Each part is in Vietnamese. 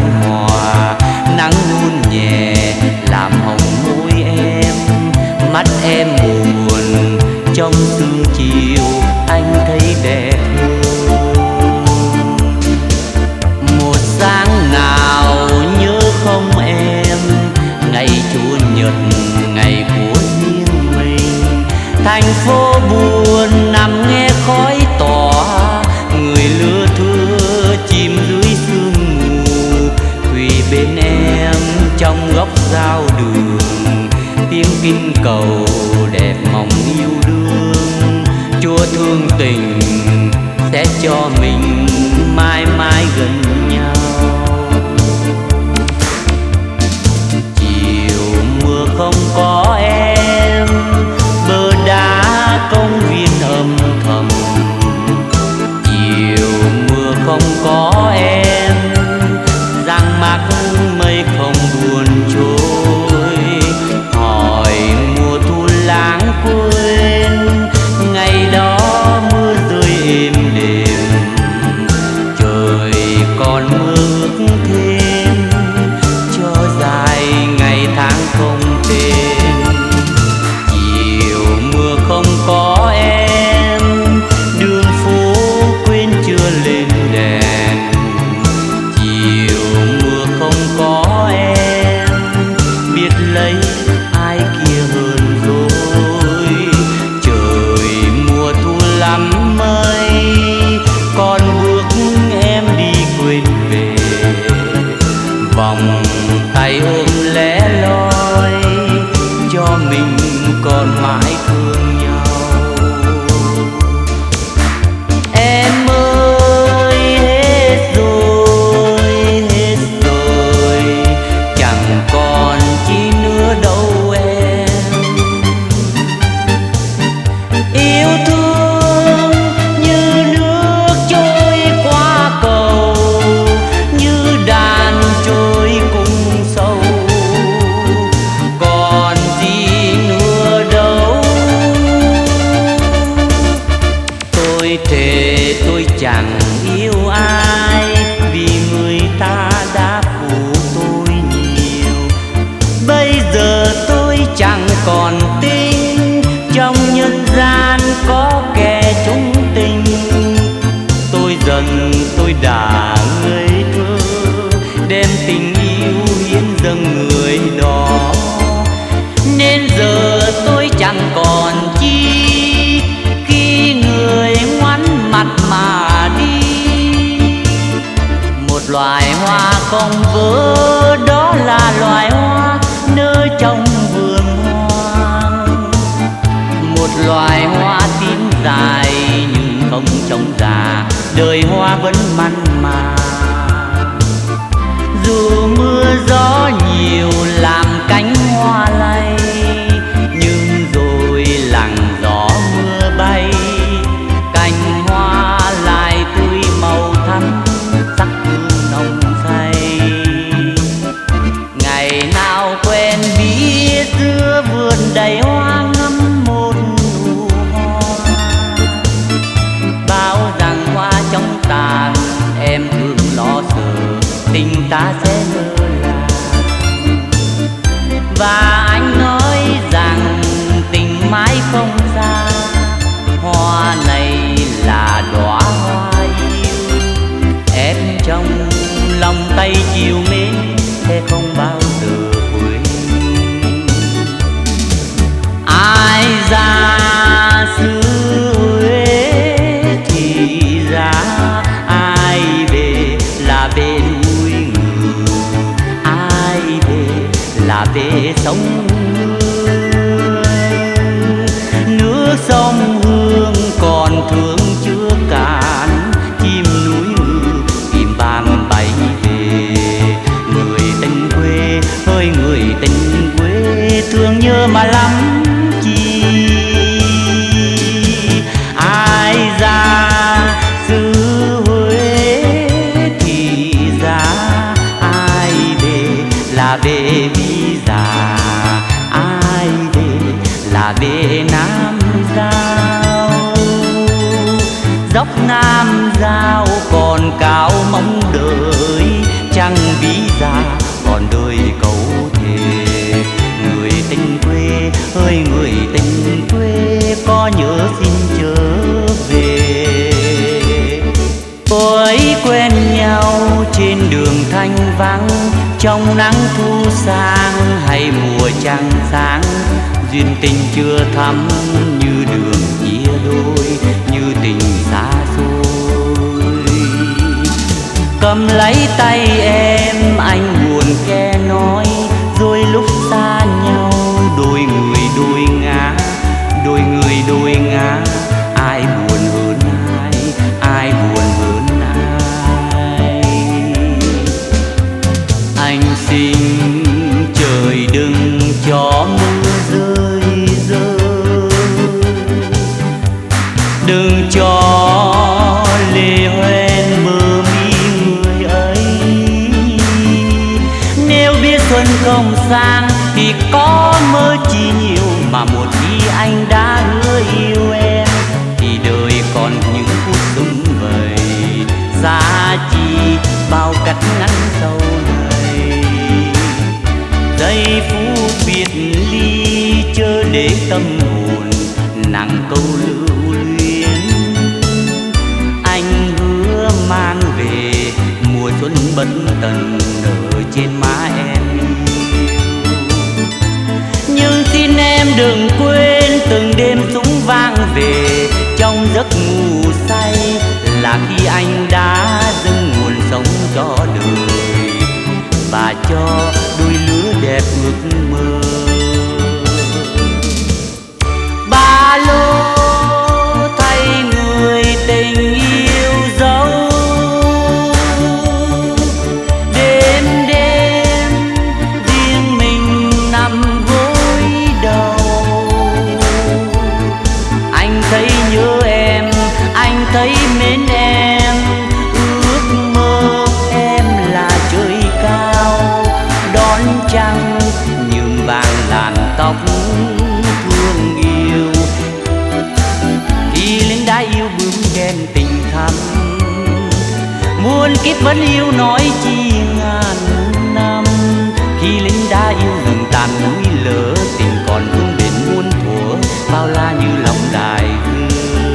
hòa. Nắng hôn nhẹ làm hồng môi em, mắt em buồn trong sương chiều anh thấy đẹp hơn. Một sáng nào nhớ không em, ngày chủ nhật ngày của riêng mình. Thành phố buồn nằm nghe khói tỏa, người lứa thưa chìm dưới sương mù. Quỳ bên em trong góc giao đường, tiếng kinh cầu đẹp mong yêu đương. Chúa thương tình sẽ cho mình mãi mãi gần nhau. Chiều mưa không có em, bờ đá công viên âm thầm. Chiều mưa không có em, giăng mắt mây không buồn trôi. Hỏi mùa thu lãng quên, ngày đó mưa rơi êm đềm. Trời còn mưa ước thêm, cho dài ngày tháng không tên. Chiều mưa không có em, đường phố quên chưa lên đèn. Chiều mưa không có em, biết lấy ai kia hơn rồi. Trời mùa thu lắm mây, con bước em đi quên về. Vòng tay ôm lẻ loi, cho mình còn mãi thương nhau. Em ơi hết rồi, chẳng còn chi nữa đâu em. Yêu thương như nước trôi qua cầu, như đàn trôi cùng sâu. Còn gì nữa đâu. Tôi thề tôi chẳng yêu ai, vì người ta đã phụ tôi nhiều. Bây giờ tôi chẳng còn tin trong nhân gian có kẻ chung tình. Tôi dần tôi đã ngây thơ, đem tình yêu hiến dâng người đó. Nên giờ tôi chẳng còn chi, khi người ngoảnh mặt mà đi. Một loài hoa không vỡ, đó là loài hoa nở trong vườn hoang. Một loài hoa tím dài nhưng không trông già, đời hoa vẫn mặn mà. Dù mưa gió nhiều làm cánh hoa lay, nhưng rồi lặng gió mưa bay. Cành hoa lại tươi màu thắm, sắc hương nồng say. Ngày nào quen biết giữa vườn đầy hoa ngắm một nụ hoa. Bao rằng hoa trong tàn, em thương lo sợ tình ta sẽ lỡ làng. Và anh nói rằng tình mãi không xa, hoa này là đóa hoa yêu. Em trong lòng tay chiều mến sẽ không bao giờ quên. Ai ra xứ Huế thì ra, ai về là về núi ngự, ai về là về sông Hương. Nước sông Hương còn thương chưa cạn, chim núi ngự tìm bàng bay về. Người tình quê ơi người tình quê, thương nhớ mà lắm chi. Ai ra xứ Huế thì ra, ai về là về Ví Già, ai về là về Nam Giao. Dốc Nam Giao còn cao mong đợi, chẳng vì ra còn đời câu thề. Người tình quê ơi người tình quê, có nhớ xin trở về. Tôi quen nhau trên đường thanh vắng, trong nắng thu sang hay mùa trăng sáng. Duyên tình chưa thắm như đường chia đôi, như tình xa xôi. Cầm lấy tay em anh buồn khe nói, rồi lúc xa nhau đôi người đôi ngã. Đôi người đôi ngã, ai buồn hơn ai, ai buồn hơn ai. Anh xin trời đừng cho mưa rơi rơi, đừng cho lệ hoen mơ mi người ấy. Nếu biết xuân không sang thì có mơ chi nhiều, mà một khi anh đã hứa yêu em thì đời còn những phút sum vầy. Giá chi bao cách ngắn sâu này, giây phút biệt ly chớ để tâm hồn nặng câu lưu luyến. Anh hứa mang về mùa xuân bất tần nở trên má em. Nhưng xin em đừng quên từng đêm súng vang về, trong giấc ngủ say là khi anh đã dâng nguồn sống cho đời và cho đôi lứa đẹp ước mơ. Ba lô thay người tình yêu dấu, đêm đêm riêng mình nằm gối đầu. Anh thấy nhớ em, anh thấy mến em, ước mơ em là trời cao đón trăng nhuộm vàng làn tóc thương yêu. Khi lính đã yêu bướm đen tình thắm, muôn kiếp vẫn yêu nói chi ngàn năm. Khi lính đã yêu rừng tàn núi lỡ, tình còn vương bền muôn thuở, bao la như lòng đại dương.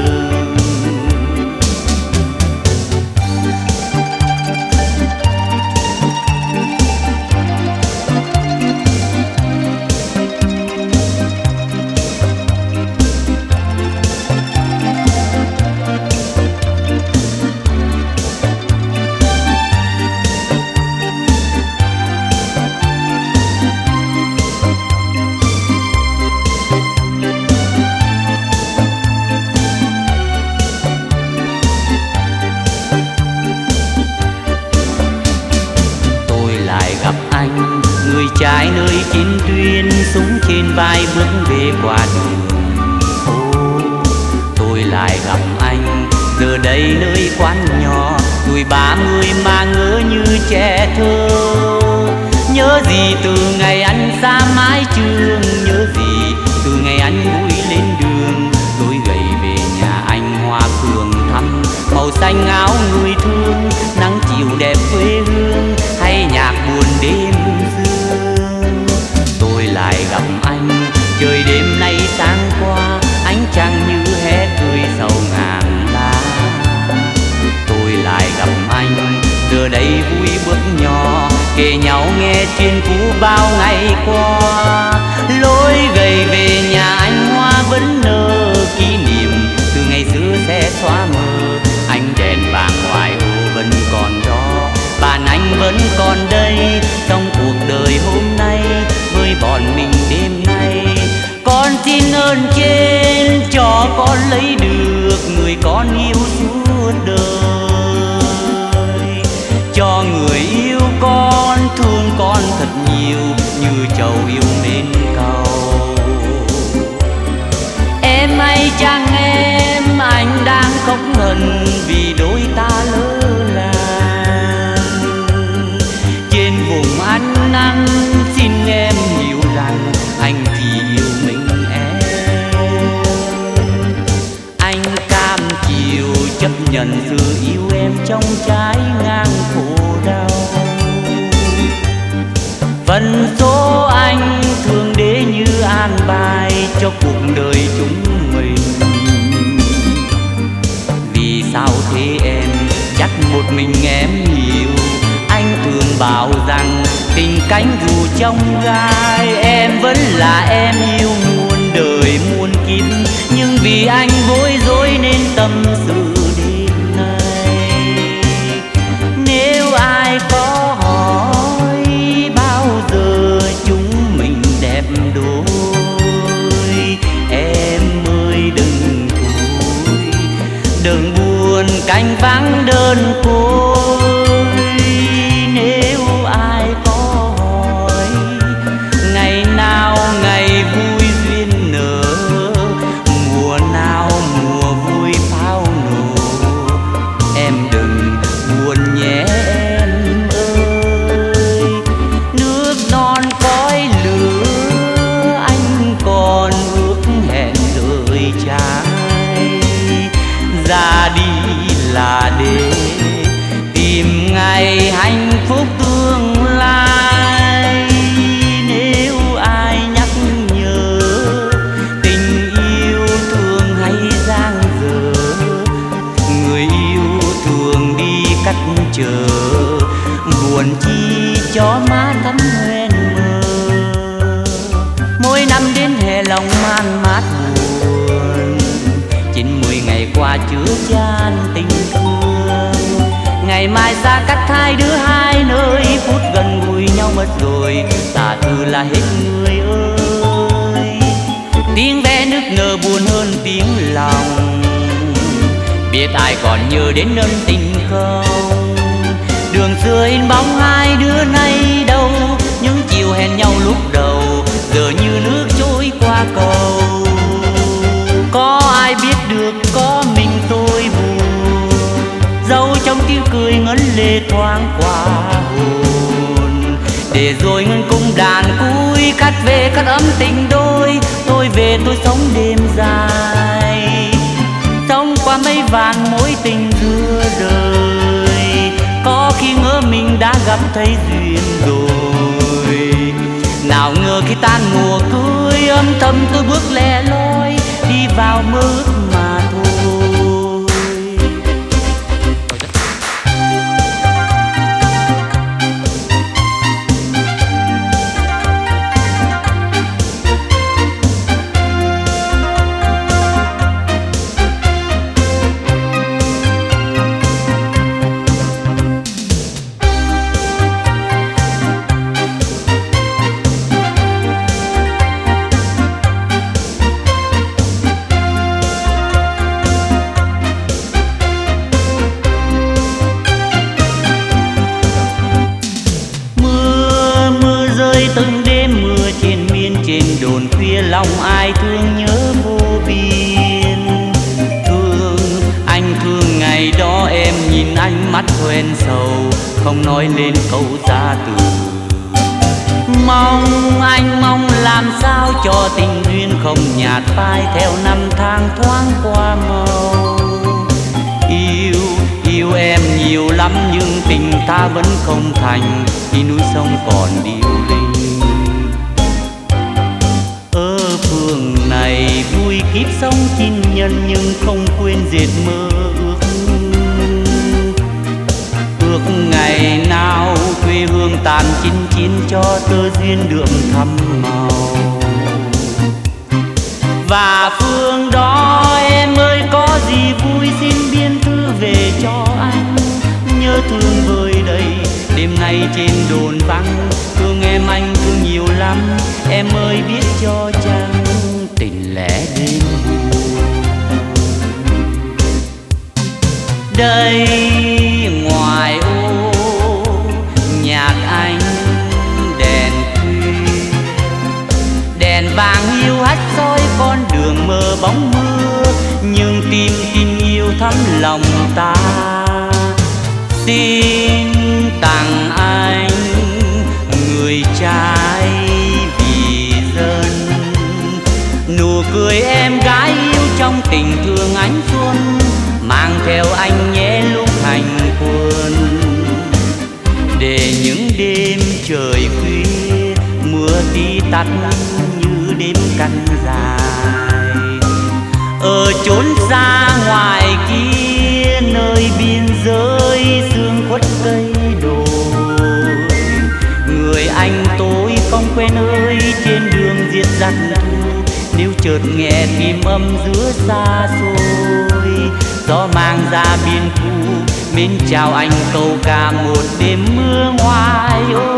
Trái nơi chín tuyến, súng trên vai bước về qua đường. Ô, tôi lại gặp anh giờ đây nơi quán nhỏ, tuổi 30 mà ngỡ như trẻ thơ. Nhớ gì từ ngày anh xa mái trường, nhớ gì từ ngày anh vui lên đường. Tôi gầy về nhà anh hoa phường thăm, màu xanh áo người thương, nắng chiều đẹp quê hương hay nhạc buồn đêm dương. Tôi lại gặp anh trời đêm nay sáng qua, ánh trăng như hé cười sầu ngàn lá. Tôi lại gặp anh giờ đây vui bước nhỏ, kể nhau nghe chuyện cũ bao ngày qua. Lối gầy về nhà anh hoa vẫn nở, kỷ niệm từ ngày xưa sẽ xóa mờ. Ánh đèn vàng ngoài ô vẫn còn đó, bạn anh vẫn còn đây trong cuộc đời hôm nay với bọn mình đêm nay. Con xin ơn trên cho con lấy được người con yêu suốt đời, cho người yêu con thương con thật nhiều như trầu yêu mến cầu. Em hay chăng em, anh đang khóc ngần vì đôi ta lỡ làng. Trên vùng ăn năn xin em hiểu rằng anh chỉ yêu mình em. Anh cam chịu chấp nhận sự yêu em trong trái ngang khổ đau. Phần số anh thường để như an bài cho cuộc đời chúng mình. Vì sao thế em? Chắc một mình em hiểu. Anh thường bảo rằng tình cánh dù trong gai, em vẫn là em yêu muôn đời muôn kiếp. Nhưng vì anh bối rối nên tâm sự đêm nay. Nếu ai có hỏi bao giờ chúng mình đẹp đôi, em ơi đừng thôi, đừng buồn canh vắng đơn côi. Nếu ai có hỏi ngày nào ngày vui duyên nở, mùa nào mùa vui pháo nổ, em đừng buồn nhé em ơi. Nước non cõi lửa anh còn ước hẹn đợi trái. Ra đi là để tìm ngày hạnh phúc tương lai. Nếu ai nhắc nhớ tình yêu thương hay giang dở, người yêu thường đi cách chờ, buồn chi cho má thắm hoen mơ. Mỗi năm đến hè lòng man mát buồn, 90 ngày qua chứa chan tình thương. Ngày mai xa cách hai đứa hai nơi, phút gần gũi nhau mất rồi, tà tư là hết người ơi. Tiếng ve nước nở buồn hơn tiếng lòng, biết ai còn nhớ đến ân tình không? Đường xưa in bóng hai đứa nay đâu, những chiều hẹn nhau lúc đầu giờ như nước trôi qua cầu. Có ai biết được có mình tôi buồn, dẫu trong tiếng cười ngấn lệ thoáng qua hồn. Để rồi ngân cung đàn cuối cắt về cắt ấm tình đôi, tôi về tôi sống đêm dài, sống qua mấy vạn mối tình giữa đời. Có khi ngỡ mình đã gặp thấy duyên rồi, nào ngờ khi tan mùa cưới âm thầm tôi bước lẻ loi đi vào mơ ước mà thôi. Từng đêm mưa trên miên trên đồn khuya, lòng ai thương nhớ vô biên. Thương anh thương ngày đó em nhìn ánh mắt quen sầu, không nói lên câu ra từ. Mong anh mong làm sao cho tình duyên không nhạt phai theo năm tháng thoáng qua màu. Yêu em nhiều lắm nhưng tình ta vẫn không thành, khi núi sông còn điêu linh. Ở phường này vui kiếp sống chinh nhân nhưng không quên dệt mơ ước. Ước ngày nào quê hương tàn chinh chiến cho tơ duyên đượm thắm màu. Và phương đó em ơi có gì vui xin biên thư về cho anh. Nhớ thương vơi đầy đêm nay trên đồn vắng, thương em anh thương nhiều lắm, em ơi biết cho chăng tình lẽ đêm buồn. Đây ngoài ô nhạc anh đèn khuya, đèn vàng hiu hắt soi con đường mờ bóng mưa, nhưng tim tin yêu thắm lòng ta. Xin tặng anh người trai vì dân, nụ cười em gái yêu trong tình thương ánh xuân, mang theo anh nhé lúc hành quân. Để những đêm trời khuya tí tắt như đêm canh dài. Ở chốn xa ngoài kia nơi biên giới sương khuất cây đồi, người anh tôi không quen ơi trên đường diệt giặc thu. Nếu chợt nghe tim âm giữa xa xôi, gió mang ra biên thu mến chào anh câu ca một đêm mưa ngoài ô.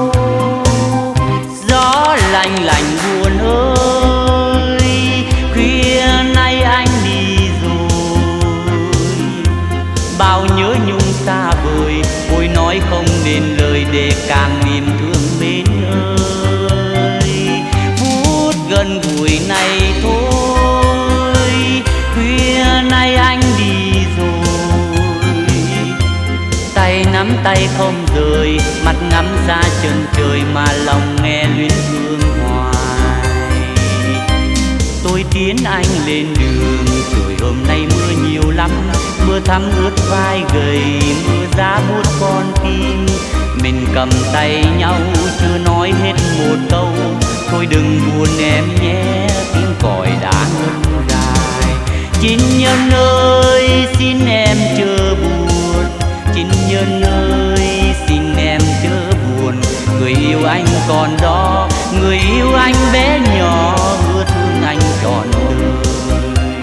Gió lạnh lạnh buồn ơi, khuya nay anh đi rồi, bao nhớ nhung xa vời, ôi nói không nên lời để càng niềm thương mến ơi. Phút gần gũi này thôi, khuya nay anh đi rồi, tay nắm tay không rời, mắt ngắm ra chân trời mà lòng nghe luyến thương hoài. Tôi tiến anh lên đường, trời hôm nay mưa nhiều lắm, mưa thấm ướt vai gầy, mưa giá buốt con tim. Mình cầm tay nhau chưa nói hết một câu, thôi đừng buồn em nhé, tiếng còi đã ngân dài. Chinh nhân ơi xin em chớ buồn, chinh nhân ơi xin em chớ buồn. Người yêu anh còn đó, người yêu anh bé nhỏ, ưa thương anh trọn đời.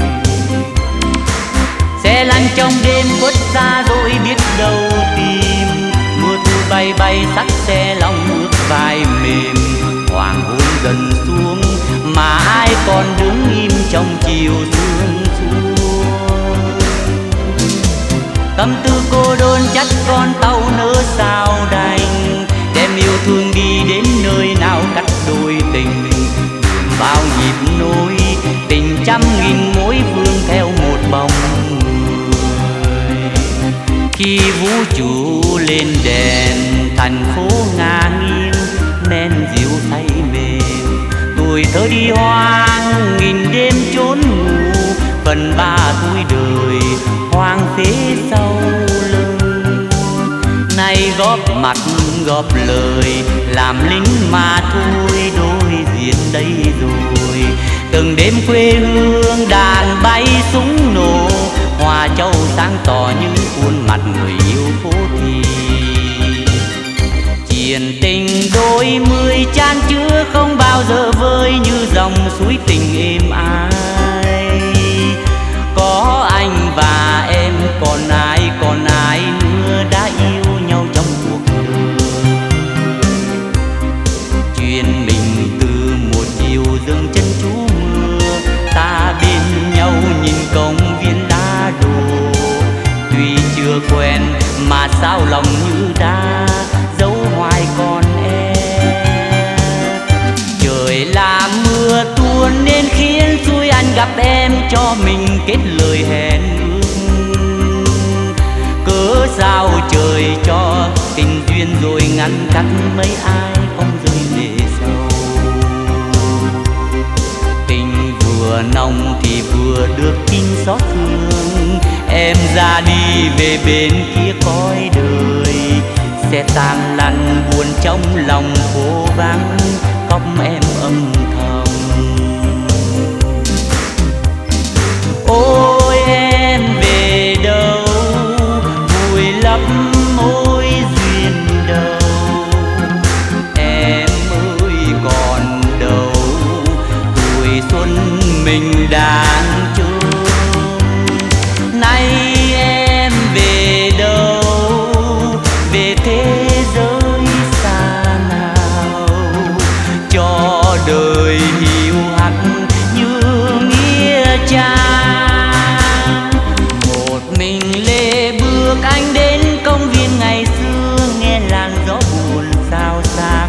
Xe lăn trong đêm khuất xa rồi biết đâu tìm, mưa thu bay bay sắc xe lòng ướt vai mềm. Hoàng hôn dần xuống mà ai còn đứng im trong chiều sương xuống. Tâm tư cô đơn chắc con tàu nỡ sao đành, đem yêu thương đi đến nơi nào cắt đôi tình. Bao nhịp nối tình trăm nghìn mối vương theo một bóng người. Khi vũ trụ lên đèn thành phố ngả nghiêng, men dịu say mềm, tuổi thơ đi hoang nghìn đêm trốn ngủ. Phần ba tuổi đời hoang phế sau lưng, nay góp mặt góp lời làm lính mà thôi, đôi diện đây rồi. Từng đêm quê hương đàn bay súng nổ, Hoa Châu sáng tỏ những khuôn mặt người yêu phố thị. Chuyện tình đôi mươi chan chứa không bao giờ vơi như dòng suối tình êm ái. Có anh và em còn ai nữa đã yêu nhau trong cuộc đời. Chuyện mình từ một chiều dâng chân trú mưa, ta bên nhau nhìn công viên đá đổ. Tuy chưa quen mà sao lòng như đá dấu hoài con em. Trời là mưa tuôn nên khiến xuôi anh gặp em cho mình kết lời hẹn ước. Cớ sao trời cho tình duyên rồi ngăn cắt mấy ai không rơi lệ sâu. Tình vừa nồng thì vừa được tin xót thương, em ra đi về bên kia cõi đời. Sẽ tan lăn buồn trong lòng phố vắng, khóc em âm thầm. Ôi em về đâu, vui lắm mối duyên đâu. Em ơi còn đâu, tuổi xuân mình đang trôi. Nay em về đâu, về thế giới xa nào, cho đời hiu hắt như nghĩa trang. Một mình lê bước anh đến công viên ngày xưa, nghe làn gió buồn xao xạc.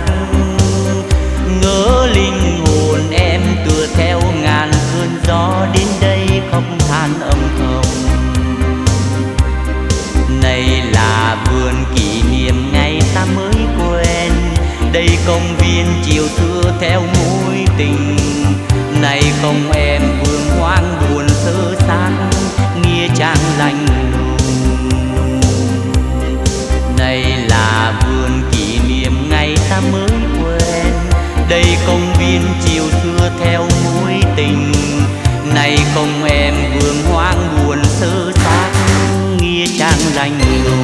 Ngỡ linh hồn em tựa theo ngàn cơn gió đến đây khóc than âm thầm. Này là vườn kỷ niệm ngày ta mới quen, đây công viên chiều xưa theo mối tình. Này không em vương hoang buồn sơ xác, nghĩa trang lạnh lùng. Này là vườn kỷ niệm ngày ta mới quen, đây xanh đô.